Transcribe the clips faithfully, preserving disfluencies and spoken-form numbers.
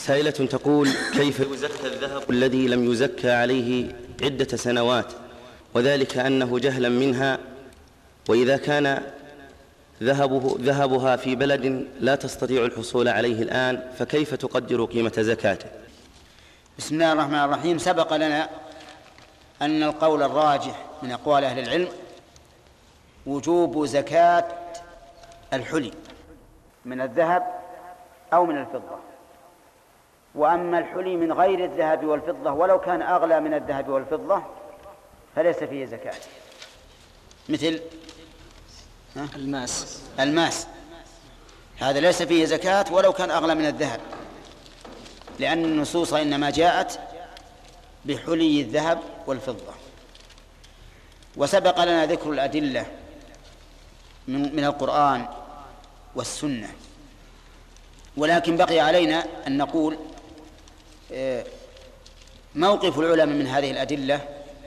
سائلة تقول: كيف يزكى الذهب الذي لم يزكى عليه عدة سنوات، وذلك أنه جهلا منها، وإذا كان ذهبه ذهبها في بلد لا تستطيع الحصول عليه الآن، فكيف تقدر قيمة زكاته؟ بسم الله الرحمن الرحيم. سبق لنا أن القول الراجح من أقوال أهل العلم وجوب زكاة الحلي من الذهب أو من الفضة، وأما الحلي من غير الذهب والفضة ولو كان أغلى من الذهب والفضة فليس فيه زكاة، مثل الماس الماس هذا ليس فيه زكاة ولو كان أغلى من الذهب، لأن النصوص إنما جاءت بحلي الذهب والفضة. وسبق لنا ذكر الأدلة من القرآن والسنة، ولكن بقي علينا أن نقول موقف العلماء من هذه الأدلة.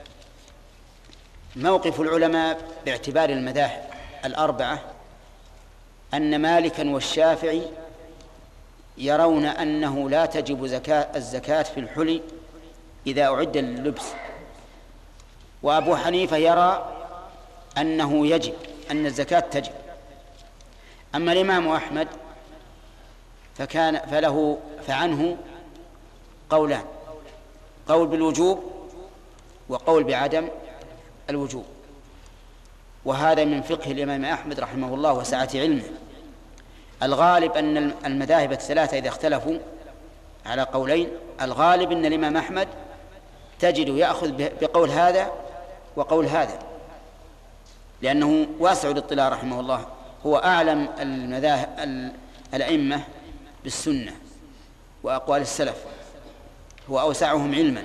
موقف العلماء باعتبار المذاهب الأربعة أن مالكا والشافعي يرون أنه لا تجب زكاة الزكاة في الحلي إذا أعد لللبس، وأبو حنيفة يرى أنه يجب أن الزكاة تجب. أما الإمام أحمد فكان فله فعنه قولان: قول بالوجوب وقول بعدم الوجوب. وهذا من فقه الإمام أحمد رحمه الله وسعة علمه. الغالب أن المذاهب الثلاثة إذا اختلفوا على قولين، الغالب أن الإمام أحمد تجد يأخذ بقول هذا وقول هذا، لأنه واسع الاطلاع رحمه الله، هو أعلم المذاهب الأئمة بالسنة وأقوال السلف، هو أوسعهم علما.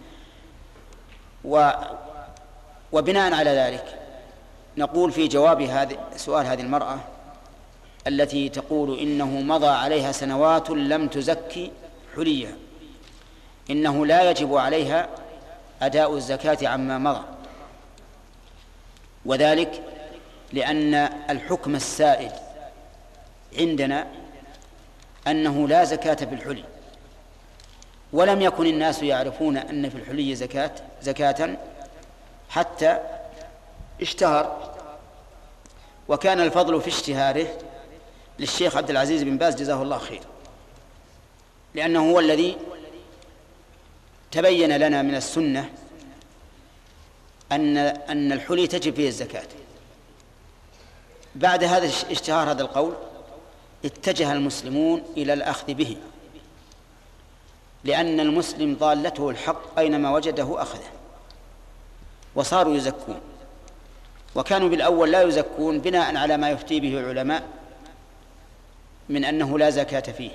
و وبناء على ذلك نقول في جواب هذا سؤال هذه المرأة التي تقول إنه مضى عليها سنوات لم تزكي حليها، إنه لا يجب عليها أداء الزكاة عما مضى، وذلك لأن الحكم السائد عندنا أنه لا زكاة في الحلي، ولم يكن الناس يعرفون أن في الحلي زكاة زكاة حتى اشتهر، وكان الفضل في اشتهاره للشيخ عبد العزيز بن باز جزاه الله خير، لأنه هو الذي تبين لنا من السنة أن أن الحلي تجب فيه الزكاة. بعد هذا اشتهار هذا القول اتجه المسلمون إلى الأخذ به، لأن المسلم ضالته الحق أينما وجده أخذه، وصاروا يزكون. وكانوا بالأول لا يزكون بناء على ما يفتي به العلماء من أنه لا زكاة فيه.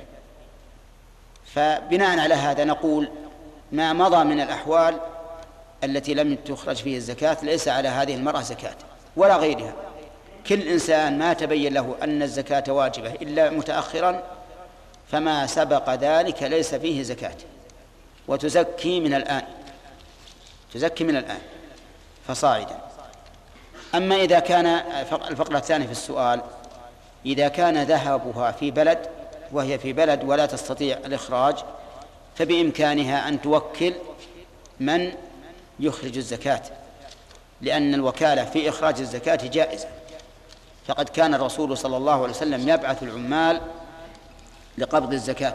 فبناء على هذا نقول ما مضى من الأحوال التي لم تخرج فيه الزكاة ليس على هذه المرأة زكاة ولا غيرها. كل إنسان ما تبين له أن الزكاة واجبة إلا متأخرا فما سبق ذلك ليس فيه زكاة، وتزكي من الآن تزكي من الآن فصاعدا. أما إذا كان الفقرة الثانية في السؤال، إذا كان ذهبها في بلد وهي في بلد ولا تستطيع الإخراج، فبإمكانها أن توكل من يخرج الزكاة، لأن الوكالة في إخراج الزكاة جائزة. فقد كان الرسول صلى الله عليه وسلم يبعث العمال لقبض الزكاة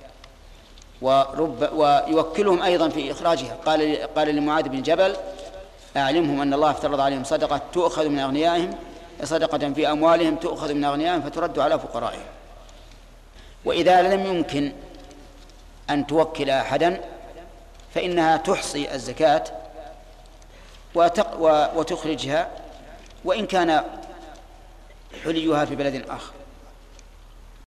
ورب ويوكلهم أيضا في إخراجها. قال قال لمعاذ بن جبل: أعلمهم أن الله افترض عليهم صدقة تؤخذ من أغنيائهم صدقة في أموالهم تؤخذ من أغنيائهم فترد على فقرائهم. وإذا لم يمكن أن توكل أحدا فإنها تحصي الزكاة وتخرجها وإن كان حليها في بلد آخر.